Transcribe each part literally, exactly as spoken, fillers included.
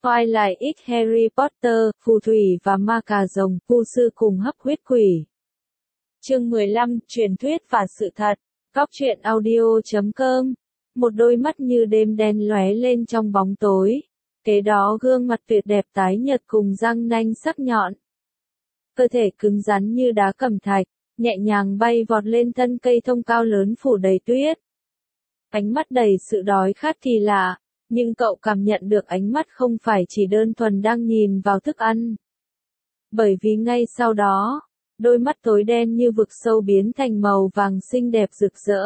Twilight X Harry Potter, phù thủy và ma cà rồng, vu sư cùng hấp huyết quỷ. Chương mười lăm, truyền thuyết và sự thật. Góc truyện audio chấm com. Một đôi mắt như đêm đen lóe lên trong bóng tối. Kế đó gương mặt tuyệt đẹp tái nhợt cùng răng nanh sắc nhọn. Cơ thể cứng rắn như đá cẩm thạch, nhẹ nhàng bay vọt lên thân cây thông cao lớn phủ đầy tuyết. Ánh mắt đầy sự đói khát kỳ lạ, nhưng cậu cảm nhận được ánh mắt không phải chỉ đơn thuần đang nhìn vào thức ăn. Bởi vì ngay sau đó, đôi mắt tối đen như vực sâu biến thành màu vàng xinh đẹp rực rỡ.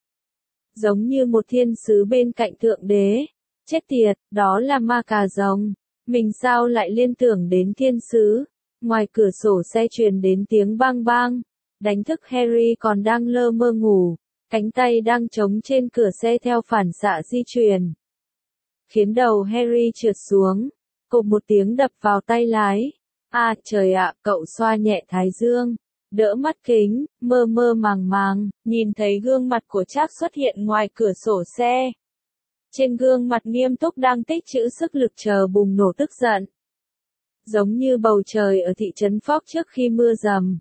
Giống như một thiên sứ bên cạnh thượng đế. Chết tiệt, đó là ma cà rồng. Mình sao lại liên tưởng đến thiên sứ? Ngoài cửa sổ xe truyền đến tiếng bang bang. Đánh thức Harry còn đang lơ mơ ngủ. Cánh tay đang chống trên cửa xe theo phản xạ di chuyển. Khiến đầu Harry trượt xuống. Cộp một tiếng đập vào tay lái. À trời ạ, cậu xoa nhẹ thái dương. Đỡ mắt kính, mơ mơ màng màng, nhìn thấy gương mặt của Trác xuất hiện ngoài cửa sổ xe. Trên gương mặt nghiêm túc đang tích trữ sức lực chờ bùng nổ tức giận. Giống như bầu trời ở thị trấn Fox trước khi mưa rầm.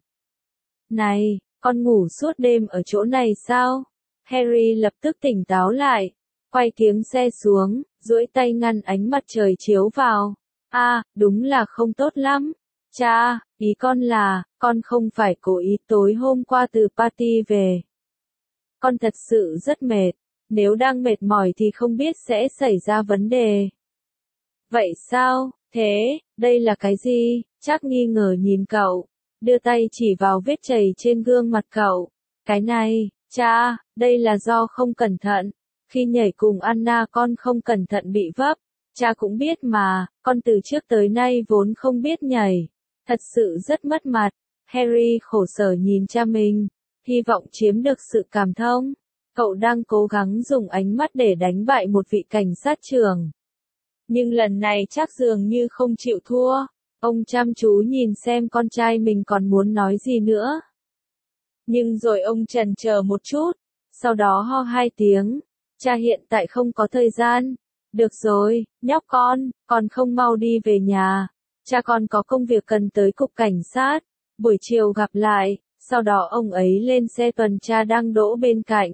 Này, con ngủ suốt đêm ở chỗ này sao? Harry lập tức tỉnh táo lại, quay kiếng xe xuống, duỗi tay ngăn ánh mặt trời chiếu vào. À, đúng là không tốt lắm. Cha, ý con là, con không phải cố ý tối hôm qua từ party về. Con thật sự rất mệt, nếu đang mệt mỏi thì không biết sẽ xảy ra vấn đề. Vậy sao, thế, đây là cái gì? Trác nghi ngờ nhìn cậu, đưa tay chỉ vào vết chảy trên gương mặt cậu. Cái này, cha, đây là do không cẩn thận. Khi nhảy cùng Anna con không cẩn thận bị vấp. Cha cũng biết mà, con từ trước tới nay vốn không biết nhảy. Thật sự rất mất mặt. Harry khổ sở nhìn cha mình, hy vọng chiếm được sự cảm thông. Cậu đang cố gắng dùng ánh mắt để đánh bại một vị cảnh sát trưởng. Nhưng lần này chắc dường như không chịu thua. Ông chăm chú nhìn xem con trai mình còn muốn nói gì nữa. Nhưng rồi ông chần chờ một chút, sau đó ho hai tiếng. Cha hiện tại không có thời gian. Được rồi, nhóc con, con không mau đi về nhà. Cha con có công việc cần tới cục cảnh sát. Buổi chiều gặp lại. Sau đó ông ấy lên xe tuần tra đang đỗ bên cạnh.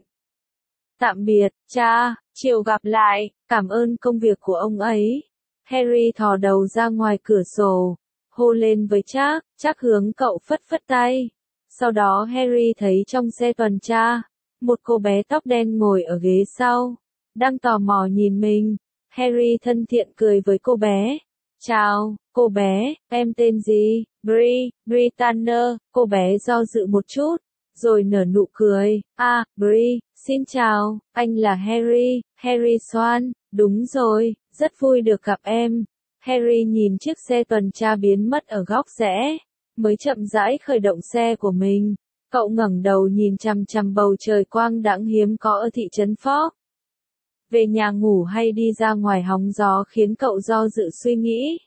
Tạm biệt, cha, chiều gặp lại, cảm ơn công việc của ông ấy. Harry thò đầu ra ngoài cửa sổ, hô lên với Trác, Trác hướng cậu phất phất tay. Sau đó Harry thấy trong xe tuần tra, một cô bé tóc đen ngồi ở ghế sau, đang tò mò nhìn mình. Harry thân thiện cười với cô bé. Chào, cô bé, em tên gì? Bri, Bri Tanner. Cô bé do dự một chút, rồi nở nụ cười. À, Bri, xin chào, anh là Harry, Harry Swan, đúng rồi, rất vui được gặp em. Harry nhìn chiếc xe tuần tra biến mất ở góc rẽ, mới chậm rãi khởi động xe của mình. Cậu ngẩng đầu nhìn chằm chằm bầu trời quang đãng hiếm có ở thị trấn Fox. Về nhà ngủ hay đi ra ngoài hóng gió khiến cậu do dự suy nghĩ.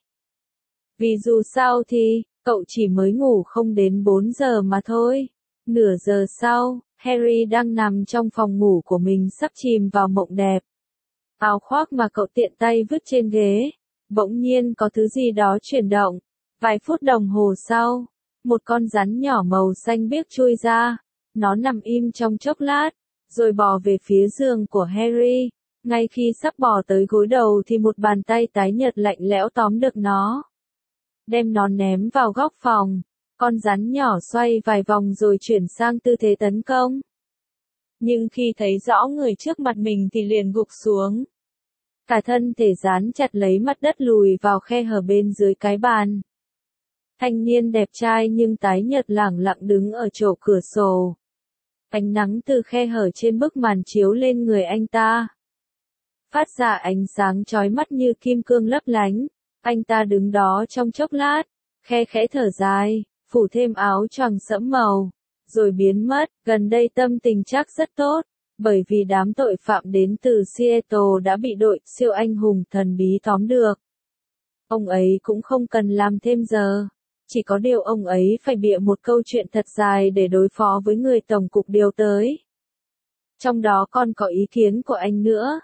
Vì dù sao thì, cậu chỉ mới ngủ không đến bốn giờ mà thôi. Nửa giờ sau, Harry đang nằm trong phòng ngủ của mình sắp chìm vào mộng đẹp. Áo khoác mà cậu tiện tay vứt trên ghế. Bỗng nhiên có thứ gì đó chuyển động. Vài phút đồng hồ sau, một con rắn nhỏ màu xanh biếc chui ra. Nó nằm im trong chốc lát, rồi bò về phía giường của Harry. Ngay khi sắp bò tới gối đầu thì một bàn tay tái nhợt lạnh lẽo tóm được nó. Đem nó ném vào góc phòng. Con rắn nhỏ xoay vài vòng rồi chuyển sang tư thế tấn công. Nhưng khi thấy rõ người trước mặt mình thì liền gục xuống. Cả thân thể dán chặt lấy mặt đất lùi vào khe hở bên dưới cái bàn. Thanh niên đẹp trai nhưng tái nhợt lẳng lặng đứng ở chỗ cửa sổ. Ánh nắng từ khe hở trên bức màn chiếu lên người anh ta. Phát ra ánh sáng chói mắt như kim cương lấp lánh. Anh ta đứng đó trong chốc lát, khe khẽ thở dài, phủ thêm áo choàng sẫm màu, rồi biến mất. Gần đây tâm tình Trác rất tốt, bởi vì đám tội phạm đến từ Seattle đã bị đội siêu anh hùng thần bí tóm được. Ông ấy cũng không cần làm thêm giờ, chỉ có điều ông ấy phải bịa một câu chuyện thật dài để đối phó với người tổng cục điều tới. Trong đó còn có ý kiến của anh nữa.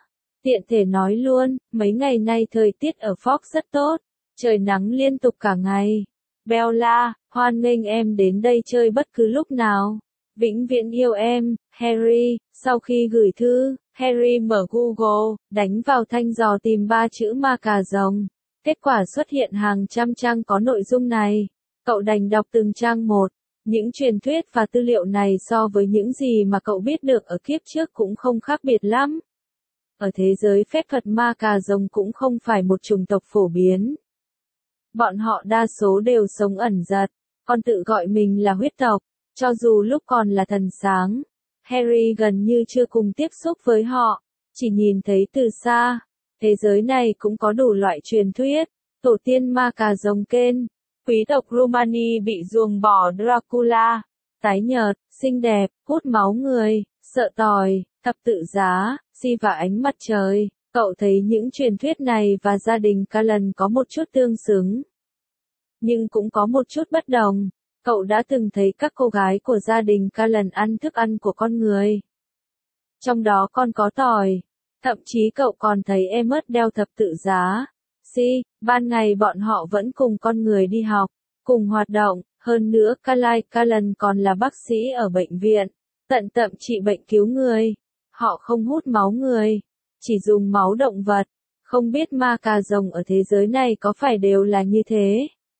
Tiện thể nói luôn, mấy ngày nay thời tiết ở Fox rất tốt, trời nắng liên tục cả ngày. Bella, hoan nghênh em đến đây chơi bất cứ lúc nào. Vĩnh viễn yêu em, Harry. Sau khi gửi thư, Harry mở Google, đánh vào thanh dò tìm ba chữ ma cà rồng. Kết quả xuất hiện hàng trăm trang có nội dung này. Cậu đành đọc từng trang một. Những truyền thuyết và tư liệu này so với những gì mà cậu biết được ở kiếp trước cũng không khác biệt lắm. Ở thế giới phép thuật ma cà rồng cũng không phải một chủng tộc phổ biến. Bọn họ đa số đều sống ẩn dật, còn tự gọi mình là huyết tộc. Cho dù lúc còn là thần sáng, Harry gần như chưa cùng tiếp xúc với họ, chỉ nhìn thấy từ xa. Thế giới này cũng có đủ loại truyền thuyết, tổ tiên ma cà rồng Kane, quý tộc Romani bị ruồng bỏ Dracula, tái nhợt, xinh đẹp, hút máu người, sợ tỏi, thập tự giá, Si và ánh mặt trời. Cậu thấy những truyền thuyết này và gia đình Cullen có một chút tương xứng, nhưng cũng có một chút bất đồng. Cậu đã từng thấy các cô gái của gia đình Cullen ăn thức ăn của con người. Trong đó còn có tỏi. Thậm chí cậu còn thấy Emmet đeo thập tự giá. Si, ban ngày bọn họ vẫn cùng con người đi học, cùng hoạt động. Hơn nữa Carlisle Cullen còn là bác sĩ ở bệnh viện, tận tâm trị bệnh cứu người. Họ không hút máu người, chỉ dùng máu động vật. Không biết ma cà rồng ở thế giới này có phải đều là như thế?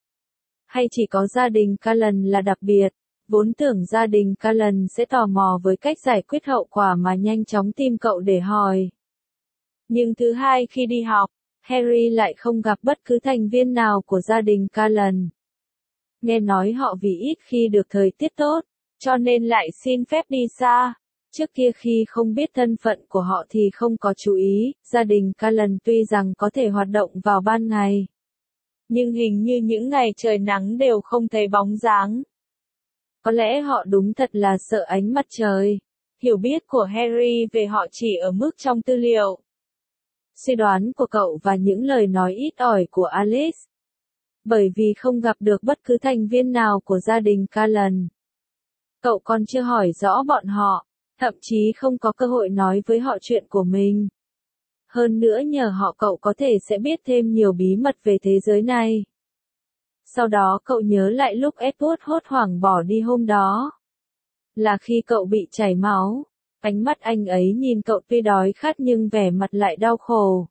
Hay chỉ có gia đình Cullen là đặc biệt? Vốn tưởng gia đình Cullen sẽ tò mò với cách giải quyết hậu quả mà nhanh chóng tìm cậu để hỏi. Nhưng thứ hai khi đi học, Harry lại không gặp bất cứ thành viên nào của gia đình Cullen. Nghe nói họ vì ít khi được thời tiết tốt, cho nên lại xin phép đi xa. Trước kia khi không biết thân phận của họ thì không có chú ý, gia đình Cullen tuy rằng có thể hoạt động vào ban ngày, nhưng hình như những ngày trời nắng đều không thấy bóng dáng. Có lẽ họ đúng thật là sợ ánh mặt trời. Hiểu biết của Harry về họ chỉ ở mức trong tư liệu, suy đoán của cậu và những lời nói ít ỏi của Alice. Bởi vì không gặp được bất cứ thành viên nào của gia đình Cullen, cậu còn chưa hỏi rõ bọn họ, thậm chí không có cơ hội nói với họ chuyện của mình. Hơn nữa nhờ họ cậu có thể sẽ biết thêm nhiều bí mật về thế giới này. Sau đó cậu nhớ lại lúc Edward hốt hoảng bỏ đi hôm đó. Là khi cậu bị chảy máu. Ánh mắt anh ấy nhìn cậu tuy đói khát nhưng vẻ mặt lại đau khổ.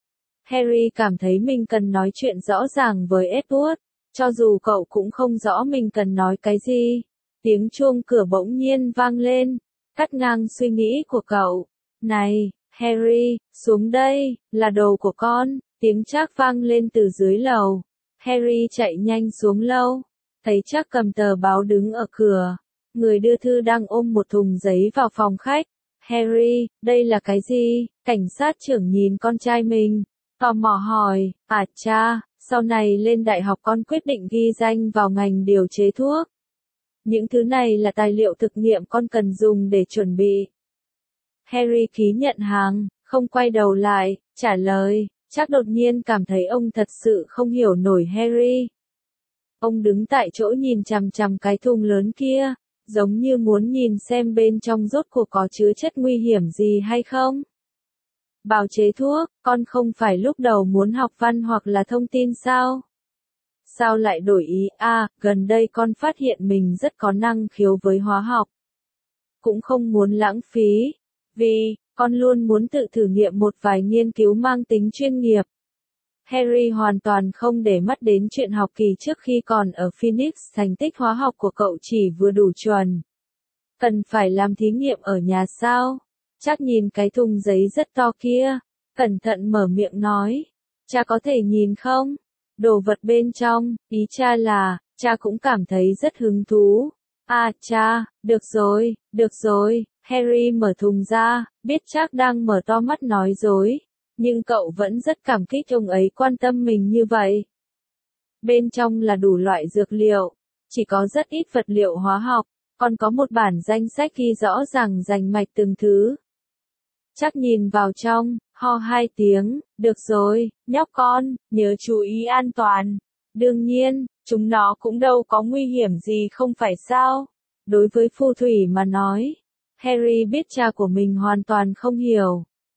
Harry cảm thấy mình cần nói chuyện rõ ràng với Edward, cho dù cậu cũng không rõ mình cần nói cái gì. Tiếng chuông cửa bỗng nhiên vang lên, cắt ngang suy nghĩ của cậu. Này, Harry, xuống đây, là đồ của con. Tiếng Trác vang lên từ dưới lầu. Harry chạy nhanh xuống lâu, thấy Trác cầm tờ báo đứng ở cửa. Người đưa thư đang ôm một thùng giấy vào phòng khách. Harry, đây là cái gì? Cảnh sát trưởng nhìn con trai mình, tò mò hỏi. À cha, sau này lên đại học con quyết định ghi danh vào ngành điều chế thuốc. Những thứ này là tài liệu thực nghiệm con cần dùng để chuẩn bị. Harry ký nhận hàng, không quay đầu lại, trả lời. Trác đột nhiên cảm thấy ông thật sự không hiểu nổi Harry. Ông đứng tại chỗ nhìn chằm chằm cái thùng lớn kia, giống như muốn nhìn xem bên trong rốt cuộc có chứa chất nguy hiểm gì hay không. Bào chế thuốc, con không phải lúc đầu muốn học văn hoặc là thông tin sao? Sao lại đổi ý? À, gần đây con phát hiện mình rất có năng khiếu với hóa học. Cũng không muốn lãng phí, vì con luôn muốn tự thử nghiệm một vài nghiên cứu mang tính chuyên nghiệp. Harry hoàn toàn không để mắt đến chuyện học kỳ trước khi còn ở Phoenix, thành tích hóa học của cậu chỉ vừa đủ chuẩn. Cần phải làm thí nghiệm ở nhà sao? Trác nhìn cái thùng giấy rất to kia, cẩn thận mở miệng nói. Cha có thể nhìn không? Đồ vật bên trong, ý cha là, cha cũng cảm thấy rất hứng thú. À cha, được rồi, được rồi. Harry mở thùng ra, biết Trác đang mở to mắt nói dối, nhưng cậu vẫn rất cảm kích ông ấy quan tâm mình như vậy. Bên trong là đủ loại dược liệu, chỉ có rất ít vật liệu hóa học, còn có một bản danh sách ghi rõ ràng rành mạch từng thứ. Trác nhìn vào trong, ho hai tiếng, được rồi, nhóc con, nhớ chú ý an toàn. Đương nhiên, chúng nó cũng đâu có nguy hiểm gì không phải sao? Đối với phù thủy mà nói, Harry biết cha của mình hoàn toàn không hiểu.